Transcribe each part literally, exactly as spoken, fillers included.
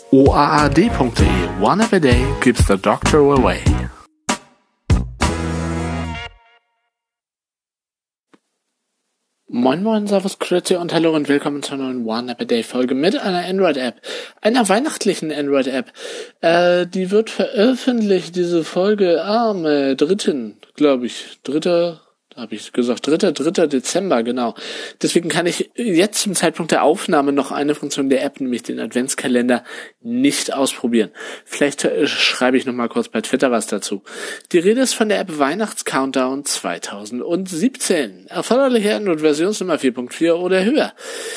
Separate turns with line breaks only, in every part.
o a a d punkt d e. One app a day keeps the doctor away. Moin Moin, Servus, Grüezi und Hallo und willkommen zur neuen One App a Day Folge mit einer Android-App, einer weihnachtlichen Android-App. Äh, die wird veröffentlicht, diese Folge am äh, dritten, glaube ich, dritter, da habe ich gesagt, dritter, dritter Dezember, genau. Deswegen kann ich jetzt zum Zeitpunkt der Aufnahme noch eine Funktion der App, nämlich den Adventskalender, nicht ausprobieren. Vielleicht äh, schreibe ich noch mal kurz bei Twitter was dazu. Die Rede ist von der App Weihnachts-Countdown zwanzig siebzehn. Erforderliche Android-Versionsnummer vier Punkt vier oder höher.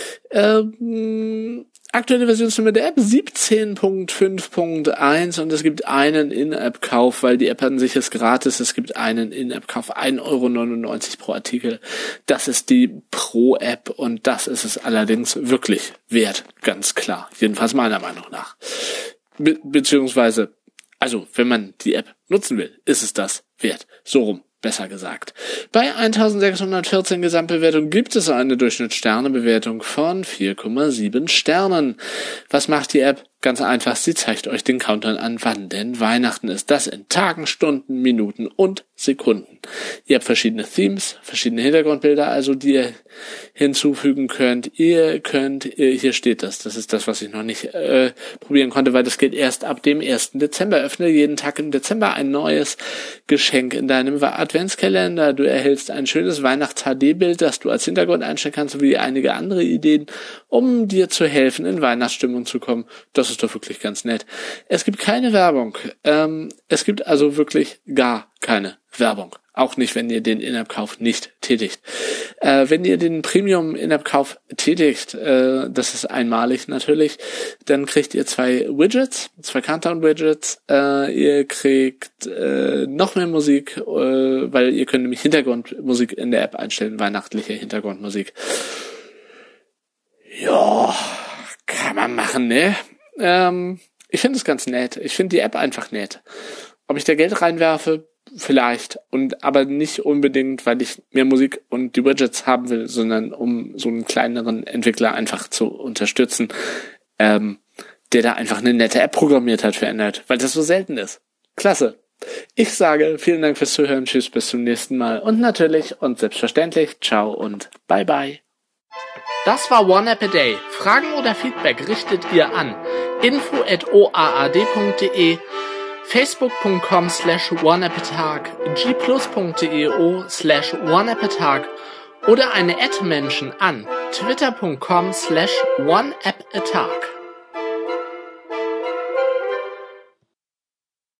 Ähm, aktuelle Versionsnummer der App siebzehn Punkt fünf Punkt eins und es gibt einen In-App-Kauf, weil die App an sich ist gratis. Es gibt einen In-App-Kauf, ein Euro neunundneunzig pro Artikel. Das ist die Pro-App und das ist es allerdings wirklich wert, ganz klar. Jedenfalls meiner Meinung nach. Be- beziehungsweise, also wenn man die App nutzen will, ist es das wert. So rum. Besser gesagt. Bei eintausendsechshundertvierzehn Gesamtbewertungen gibt es eine Durchschnittssternebewertung von vier Komma sieben Sternen. Was macht die App? Ganz einfach, sie zeigt euch den Countdown an, wann denn Weihnachten ist. Das in Tagen, Stunden, Minuten und Sekunden. Ihr habt verschiedene Themes, verschiedene Hintergrundbilder, also die ihr hinzufügen könnt. Ihr könnt, hier steht das, das ist das, was ich noch nicht äh, probieren konnte, weil das geht erst ab dem ersten Dezember. Öffne jeden Tag im Dezember ein neues Geschenk in deinem Adventskalender. Du erhältst ein schönes Weihnachts-H D-Bild, das du als Hintergrund einstellen kannst, sowie einige andere Ideen, um dir zu helfen, in Weihnachtsstimmung zu kommen. Das ist doch wirklich ganz nett. Es gibt keine Werbung. Ähm, es gibt also wirklich gar keine Werbung. Auch nicht, wenn ihr den In-App-Kauf nicht tätigt. Äh, wenn ihr den Premium-In-App-Kauf tätigt, äh, das ist einmalig natürlich, dann kriegt ihr zwei Widgets, zwei Countdown-Widgets. Äh, ihr kriegt äh, noch mehr Musik, äh, weil ihr könnt nämlich Hintergrundmusik in der App einstellen, weihnachtliche Hintergrundmusik. Ja, kann man machen, ne? Ähm, ich finde es ganz nett. Ich finde die App einfach nett. Ob ich da Geld reinwerfe? Vielleicht. Und aber nicht unbedingt, weil ich mehr Musik und die Widgets haben will, sondern um so einen kleineren Entwickler einfach zu unterstützen, ähm, der da einfach eine nette App programmiert hat für Android, weil das so selten ist. Klasse. Ich sage vielen Dank fürs Zuhören. Tschüss, bis zum nächsten Mal. Und natürlich und selbstverständlich, ciao und bye bye. Das war One App a Day. Fragen oder Feedback richtet ihr an info at o a a d punkt d e, facebook punkt com slash oneappatag, g plus punkt d e o slash oneappatag oder eine Ad-Menschen an twitter punkt com slash oneappatag.